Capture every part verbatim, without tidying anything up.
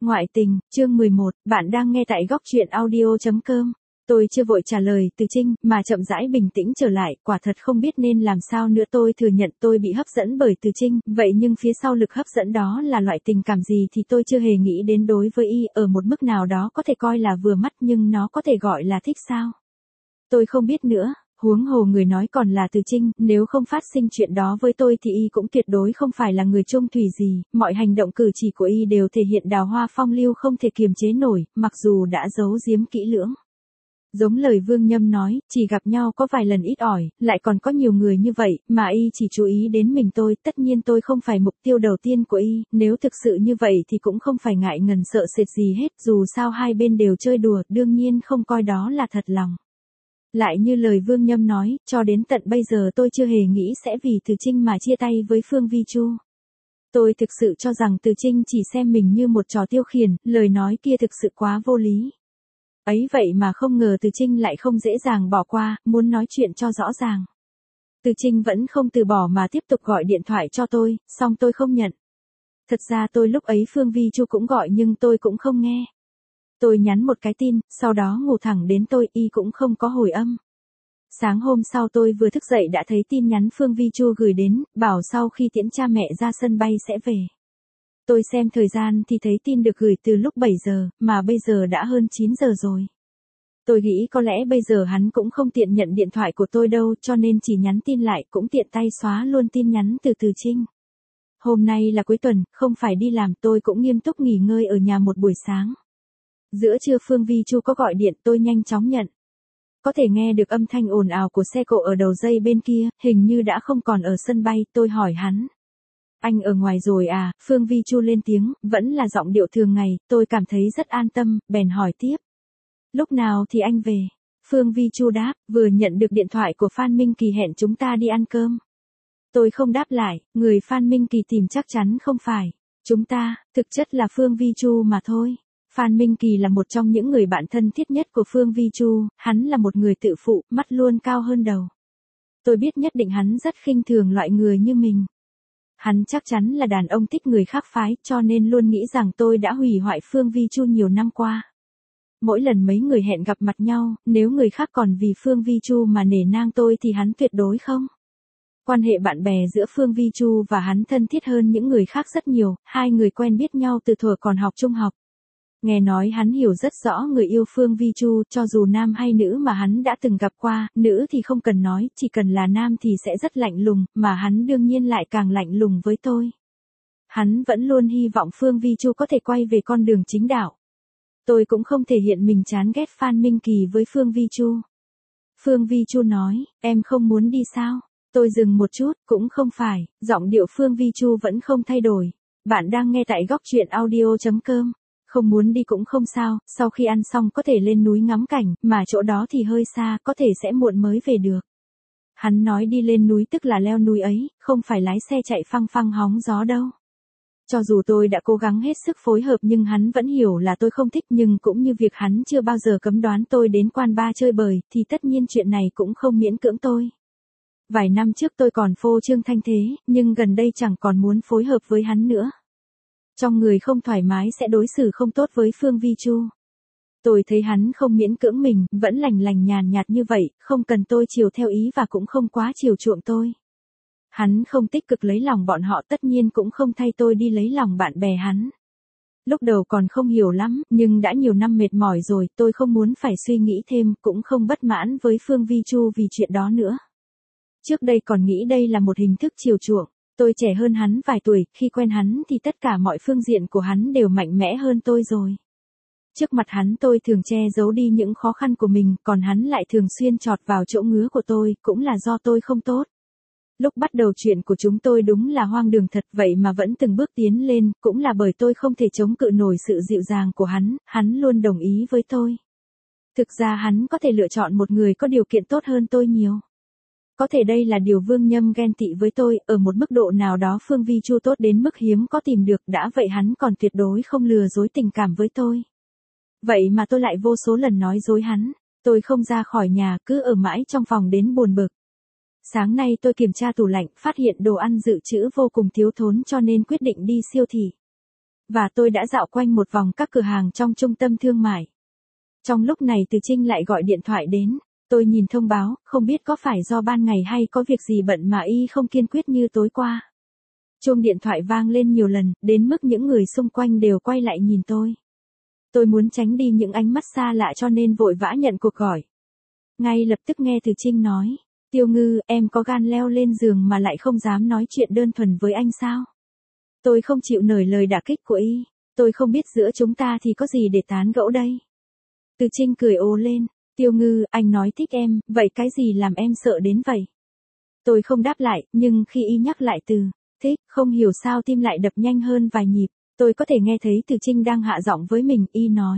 Ngoại tình, chương mười một, bạn đang nghe tại góc truyện audio chấm com. Tôi chưa vội trả lời Từ Trinh, mà chậm rãi bình tĩnh trở lại, quả thật không biết nên làm sao nữa. Tôi thừa nhận tôi bị hấp dẫn bởi Từ Trinh, vậy nhưng phía sau lực hấp dẫn đó là loại tình cảm gì thì tôi chưa hề nghĩ đến. Đối với y, ở một mức nào đó có thể coi là vừa mắt, nhưng nó có thể gọi là thích sao? Tôi không biết nữa. Huống hồ người nói còn là Từ Trinh, nếu không phát sinh chuyện đó với tôi thì y cũng tuyệt đối không phải là người chung thủy gì, mọi hành động cử chỉ của y đều thể hiện đào hoa phong lưu không thể kiềm chế nổi, mặc dù đã giấu giếm kỹ lưỡng. Giống lời Vương Nhâm nói, chỉ gặp nhau có vài lần ít ỏi, lại còn có nhiều người như vậy, mà y chỉ chú ý đến mình tôi, tất nhiên tôi không phải mục tiêu đầu tiên của y, nếu thực sự như vậy thì cũng không phải ngại ngần sợ sệt gì hết, dù sao hai bên đều chơi đùa, đương nhiên không coi đó là thật lòng. Lại như lời Vương Nhâm nói, cho đến tận bây giờ tôi chưa hề nghĩ sẽ vì Từ Trinh mà chia tay với Phương Vi Chu. Tôi thực sự cho rằng Từ Trinh chỉ xem mình như một trò tiêu khiển, lời nói kia thực sự quá vô lý. Ấy vậy mà không ngờ Từ Trinh lại không dễ dàng bỏ qua, muốn nói chuyện cho rõ ràng. Từ Trinh vẫn không từ bỏ mà tiếp tục gọi điện thoại cho tôi, song tôi không nhận. Thật ra tôi lúc ấy Phương Vi Chu cũng gọi nhưng tôi cũng không nghe. Tôi nhắn một cái tin, sau đó ngủ thẳng đến tôi, y cũng không có hồi âm. Sáng hôm sau tôi vừa thức dậy đã thấy tin nhắn Phương Vi Chu gửi đến, bảo sau khi tiễn cha mẹ ra sân bay sẽ về. Tôi xem thời gian thì thấy tin được gửi từ lúc bảy giờ, mà bây giờ đã hơn chín giờ rồi. Tôi nghĩ có lẽ bây giờ hắn cũng không tiện nhận điện thoại của tôi đâu, cho nên chỉ nhắn tin lại, cũng tiện tay xóa luôn tin nhắn từ Từ Trinh. Hôm nay là cuối tuần, không phải đi làm, tôi cũng nghiêm túc nghỉ ngơi ở nhà một buổi sáng. Giữa trưa Phương Vi Chu có gọi điện, tôi nhanh chóng nhận. Có thể nghe được âm thanh ồn ào của xe cộ ở đầu dây bên kia, hình như đã không còn ở sân bay, tôi hỏi hắn. Anh ở ngoài rồi à? Phương Vi Chu lên tiếng, vẫn là giọng điệu thường ngày, tôi cảm thấy rất an tâm, bèn hỏi tiếp. Lúc nào thì anh về? Phương Vi Chu đáp, vừa nhận được điện thoại của Phan Minh Kỳ hẹn chúng ta đi ăn cơm. Tôi không đáp lại, người Phan Minh Kỳ tìm chắc chắn không phải chúng ta, thực chất là Phương Vi Chu mà thôi. Phan Minh Kỳ là một trong những người bạn thân thiết nhất của Phương Vi Chu, hắn là một người tự phụ, mắt luôn cao hơn đầu. Tôi biết nhất định hắn rất khinh thường loại người như mình. Hắn chắc chắn là đàn ông thích người khác phái, cho nên luôn nghĩ rằng tôi đã hủy hoại Phương Vi Chu nhiều năm qua. Mỗi lần mấy người hẹn gặp mặt nhau, nếu người khác còn vì Phương Vi Chu mà nể nang tôi thì hắn tuyệt đối không. Quan hệ bạn bè giữa Phương Vi Chu và hắn thân thiết hơn những người khác rất nhiều, hai người quen biết nhau từ thuở còn học trung học. Nghe nói hắn hiểu rất rõ người yêu Phương Vi Chu, cho dù nam hay nữ mà hắn đã từng gặp qua, nữ thì không cần nói, chỉ cần là nam thì sẽ rất lạnh lùng, mà hắn đương nhiên lại càng lạnh lùng với tôi. Hắn vẫn luôn hy vọng Phương Vi Chu có thể quay về con đường chính đạo. Tôi cũng không thể hiện mình chán ghét Phan Minh Kỳ với Phương Vi Chu. Phương Vi Chu nói, em không muốn đi sao? Tôi dừng một chút, cũng không phải, giọng điệu Phương Vi Chu vẫn không thay đổi. Bạn đang nghe tại góc truyện audio chấm com. Không muốn đi cũng không sao, sau khi ăn xong có thể lên núi ngắm cảnh, mà chỗ đó thì hơi xa, có thể sẽ muộn mới về được. Hắn nói đi lên núi tức là leo núi ấy, không phải lái xe chạy phăng phăng hóng gió đâu. Cho dù tôi đã cố gắng hết sức phối hợp nhưng hắn vẫn hiểu là tôi không thích, nhưng cũng như việc hắn chưa bao giờ cấm đoán tôi đến quán bar chơi bời, thì tất nhiên chuyện này cũng không miễn cưỡng tôi. Vài năm trước tôi còn phô trương thanh thế, nhưng gần đây chẳng còn muốn phối hợp với hắn nữa. Trong người không thoải mái sẽ đối xử không tốt với Phương Vi Chu. Tôi thấy hắn không miễn cưỡng mình, vẫn lành lành nhàn nhạt như vậy, không cần tôi chiều theo ý và cũng không quá chiều chuộng tôi. Hắn không tích cực lấy lòng bọn họ, tất nhiên cũng không thay tôi đi lấy lòng bạn bè hắn. Lúc đầu còn không hiểu lắm, nhưng đã nhiều năm mệt mỏi rồi, tôi không muốn phải suy nghĩ thêm, cũng không bất mãn với Phương Vi Chu vì chuyện đó nữa. Trước đây còn nghĩ đây là một hình thức chiều chuộng. Tôi trẻ hơn hắn vài tuổi, khi quen hắn thì tất cả mọi phương diện của hắn đều mạnh mẽ hơn tôi rồi. Trước mặt hắn tôi thường che giấu đi những khó khăn của mình, còn hắn lại thường xuyên chọt vào chỗ ngứa của tôi, cũng là do tôi không tốt. Lúc bắt đầu chuyện của chúng tôi đúng là hoang đường thật, vậy mà vẫn từng bước tiến lên, cũng là bởi tôi không thể chống cự nổi sự dịu dàng của hắn, hắn luôn đồng ý với tôi. Thực ra hắn có thể lựa chọn một người có điều kiện tốt hơn tôi nhiều. Có thể đây là điều Vương Nhâm ghen tị với tôi, ở một mức độ nào đó Phương Vi Chu tốt đến mức hiếm có tìm được, đã vậy hắn còn tuyệt đối không lừa dối tình cảm với tôi. Vậy mà tôi lại vô số lần nói dối hắn, tôi không ra khỏi nhà, cứ ở mãi trong phòng đến buồn bực. Sáng nay tôi kiểm tra tủ lạnh, phát hiện đồ ăn dự trữ vô cùng thiếu thốn cho nên quyết định đi siêu thị. Và tôi đã dạo quanh một vòng các cửa hàng trong trung tâm thương mại. Trong lúc này Từ Trinh lại gọi điện thoại đến. Tôi nhìn thông báo, không biết có phải do ban ngày hay có việc gì bận mà y không kiên quyết như tối qua. Chuông điện thoại vang lên nhiều lần, đến mức những người xung quanh đều quay lại nhìn tôi. Tôi muốn tránh đi những ánh mắt xa lạ cho nên vội vã nhận cuộc gọi. Ngay lập tức nghe Từ Trinh nói, Tiêu Ngư, em có gan leo lên giường mà lại không dám nói chuyện đơn thuần với anh sao? Tôi không chịu nổi lời đả kích của y, tôi không biết giữa chúng ta thì có gì để tán gẫu đây. Từ Trinh cười ồ lên, Tiêu Ngư, anh nói thích em, vậy cái gì làm em sợ đến vậy? Tôi không đáp lại, nhưng khi y nhắc lại từ thích, không hiểu sao tim lại đập nhanh hơn vài nhịp. Tôi có thể nghe thấy Từ Trinh đang hạ giọng với mình, y nói.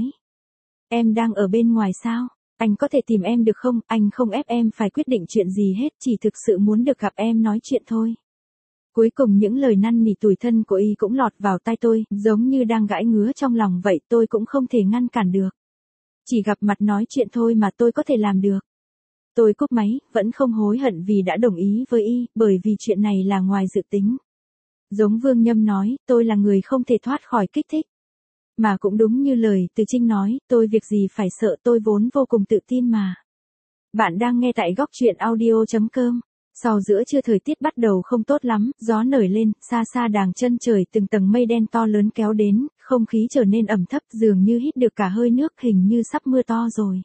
Em đang ở bên ngoài sao? Anh có thể tìm em được không? Anh không ép em phải quyết định chuyện gì hết, chỉ thực sự muốn được gặp em nói chuyện thôi. Cuối cùng những lời năn nỉ tủi thân của y cũng lọt vào tai tôi, giống như đang gãi ngứa trong lòng vậy, tôi cũng không thể ngăn cản được. Chỉ gặp mặt nói chuyện thôi mà tôi có thể làm được. Tôi cúp máy, vẫn không hối hận vì đã đồng ý với y, bởi vì chuyện này là ngoài dự tính. Giống Vương Nhâm nói, tôi là người không thể thoát khỏi kích thích. Mà cũng đúng như lời Từ Trinh nói, tôi việc gì phải sợ, tôi vốn vô cùng tự tin mà. Bạn đang nghe tại góc truyện audio chấm com. Sau giữa trưa thời tiết bắt đầu không tốt lắm, gió nổi lên, xa xa đàng chân trời từng tầng mây đen to lớn kéo đến, không khí trở nên ẩm thấp dường như hít được cả hơi nước, hình như sắp mưa to rồi.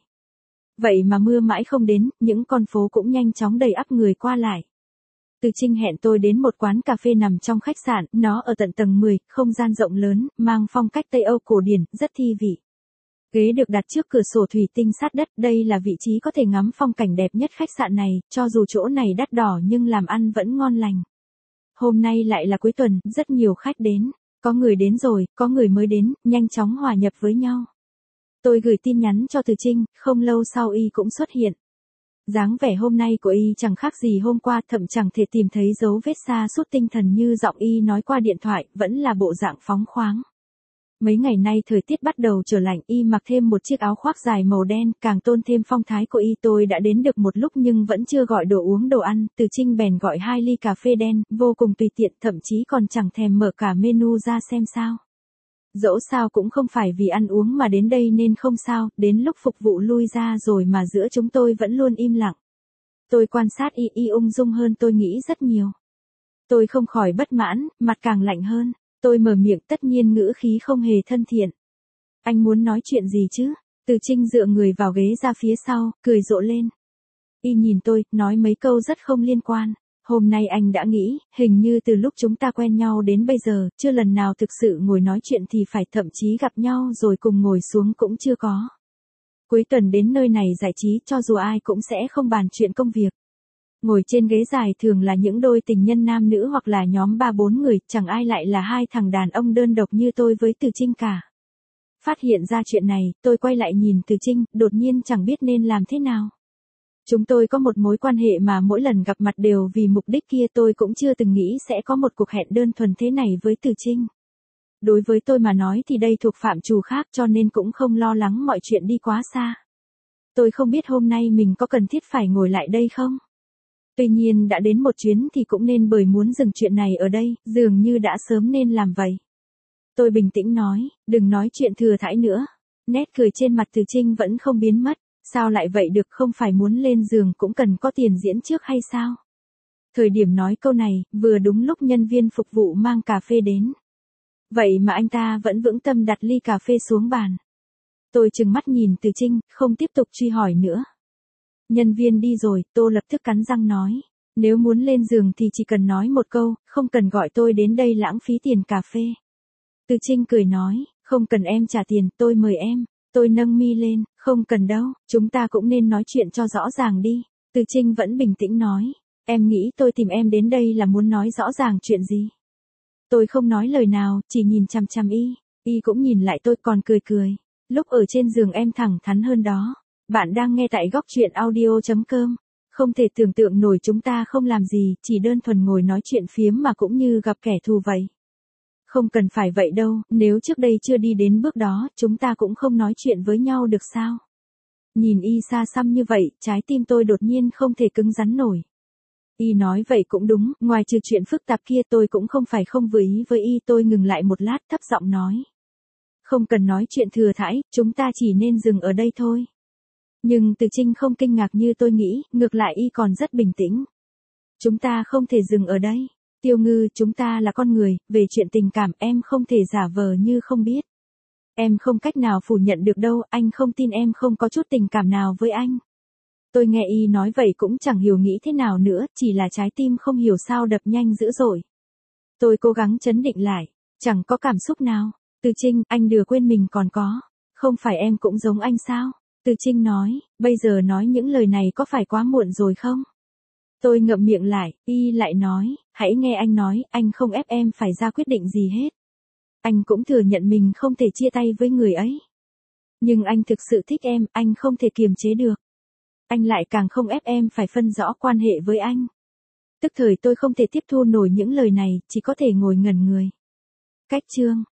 Vậy mà mưa mãi không đến, những con phố cũng nhanh chóng đầy ắp người qua lại. Từ Trinh hẹn tôi đến một quán cà phê nằm trong khách sạn, nó ở tận tầng mười, không gian rộng lớn, mang phong cách Tây Âu cổ điển, rất thi vị. Ghế được đặt trước cửa sổ thủy tinh sát đất, đây là vị trí có thể ngắm phong cảnh đẹp nhất khách sạn này, cho dù chỗ này đắt đỏ nhưng làm ăn vẫn ngon lành. Hôm nay lại là cuối tuần, rất nhiều khách đến, có người đến rồi, có người mới đến, nhanh chóng hòa nhập với nhau. Tôi gửi tin nhắn cho Từ Trinh, không lâu sau y cũng xuất hiện. Dáng vẻ hôm nay của y chẳng khác gì hôm qua, thậm chẳng thể tìm thấy dấu vết sa sút tinh thần như giọng y nói qua điện thoại, vẫn là bộ dạng phóng khoáng. Mấy ngày nay thời tiết bắt đầu trở lạnh, y mặc thêm một chiếc áo khoác dài màu đen, càng tôn thêm phong thái của y. Tôi đã đến được một lúc nhưng vẫn chưa gọi đồ uống đồ ăn, Từ Trinh bèn gọi hai ly cà phê đen, vô cùng tùy tiện, thậm chí còn chẳng thèm mở cả menu ra xem sao. Dẫu sao cũng không phải vì ăn uống mà đến đây nên không sao, đến lúc phục vụ lui ra rồi mà giữa chúng tôi vẫn luôn im lặng. Tôi quan sát y y ung dung hơn tôi nghĩ rất nhiều. Tôi không khỏi bất mãn, mặt càng lạnh hơn. Tôi mở miệng, tất nhiên ngữ khí không hề thân thiện. Anh muốn nói chuyện gì chứ? Từ Trinh dựa người vào ghế ra phía sau, cười rộ lên. Y nhìn tôi, nói mấy câu rất không liên quan. Hôm nay anh đã nghĩ, hình như từ lúc chúng ta quen nhau đến bây giờ, chưa lần nào thực sự ngồi nói chuyện thì phải, thậm chí gặp nhau rồi cùng ngồi xuống cũng chưa có. Cuối tuần đến nơi này giải trí, cho dù ai cũng sẽ không bàn chuyện công việc. Ngồi trên ghế dài thường là những đôi tình nhân nam nữ hoặc là nhóm ba bốn người, chẳng ai lại là hai thằng đàn ông đơn độc như tôi với Từ Trinh cả. Phát hiện ra chuyện này, tôi quay lại nhìn Từ Trinh, đột nhiên chẳng biết nên làm thế nào. Chúng tôi có một mối quan hệ mà mỗi lần gặp mặt đều vì mục đích kia, tôi cũng chưa từng nghĩ sẽ có một cuộc hẹn đơn thuần thế này với Từ Trinh. Đối với tôi mà nói thì đây thuộc phạm trù khác, cho nên cũng không lo lắng mọi chuyện đi quá xa. Tôi không biết hôm nay mình có cần thiết phải ngồi lại đây không? Tuy nhiên đã đến một chuyến thì cũng nên, bởi muốn dừng chuyện này ở đây, dường như đã sớm nên làm vậy. Tôi bình tĩnh nói, đừng nói chuyện thừa thãi nữa. Nét cười trên mặt Từ Trinh vẫn không biến mất. Sao lại vậy được, không phải muốn lên giường cũng cần có tiền diễn trước hay sao? Thời điểm nói câu này, vừa đúng lúc nhân viên phục vụ mang cà phê đến. Vậy mà anh ta vẫn vững tâm đặt ly cà phê xuống bàn. Tôi trừng mắt nhìn Từ Trinh, không tiếp tục truy hỏi nữa. Nhân viên đi rồi, tôi lập tức cắn răng nói. Nếu muốn lên giường thì chỉ cần nói một câu, không cần gọi tôi đến đây lãng phí tiền cà phê. Từ Trinh cười nói, không cần em trả tiền, tôi mời em. Tôi nâng mi lên, không cần đâu, chúng ta cũng nên nói chuyện cho rõ ràng đi. Từ Trinh vẫn bình tĩnh nói, em nghĩ tôi tìm em đến đây là muốn nói rõ ràng chuyện gì? Tôi không nói lời nào, chỉ nhìn chằm chằm y, y cũng nhìn lại tôi còn cười cười. Lúc ở trên giường em thẳng thắn hơn đó. Bạn đang nghe tại góc truyện audio chấm com. Không thể tưởng tượng nổi chúng ta không làm gì, chỉ đơn thuần ngồi nói chuyện phiếm mà cũng như gặp kẻ thù vậy. Không cần phải vậy đâu, nếu trước đây chưa đi đến bước đó, chúng ta cũng không nói chuyện với nhau được sao? Nhìn y xa xăm như vậy, trái tim tôi đột nhiên không thể cứng rắn nổi. Y nói vậy cũng đúng, ngoài trừ chuyện phức tạp kia tôi cũng không phải không vừa ý với Y. Tôi ngừng lại một lát thấp giọng nói. Không cần nói chuyện thừa thãi, chúng ta chỉ nên dừng ở đây thôi. Nhưng Từ Trinh không kinh ngạc như tôi nghĩ, ngược lại Y còn rất bình tĩnh. Chúng ta không thể dừng ở đây. Tiêu Ngư, chúng ta là con người, về chuyện tình cảm em không thể giả vờ như không biết. Em không cách nào phủ nhận được đâu, anh không tin em không có chút tình cảm nào với anh. Tôi nghe Y nói vậy cũng chẳng hiểu nghĩ thế nào nữa, chỉ là trái tim không hiểu sao đập nhanh dữ dội. Tôi cố gắng trấn định lại, chẳng có cảm xúc nào. Từ Trinh, anh đừng quên mình còn có. Không phải em cũng giống anh sao? Từ Trinh nói, bây giờ nói những lời này có phải quá muộn rồi không? Tôi ngậm miệng lại, Y lại nói, hãy nghe anh nói, anh không ép em phải ra quyết định gì hết. Anh cũng thừa nhận mình không thể chia tay với người ấy. Nhưng anh thực sự thích em, anh không thể kiềm chế được. Anh lại càng không ép em phải phân rõ quan hệ với anh. Tức thời tôi không thể tiếp thu nổi những lời này, chỉ có thể ngồi ngẩn người. Cách chương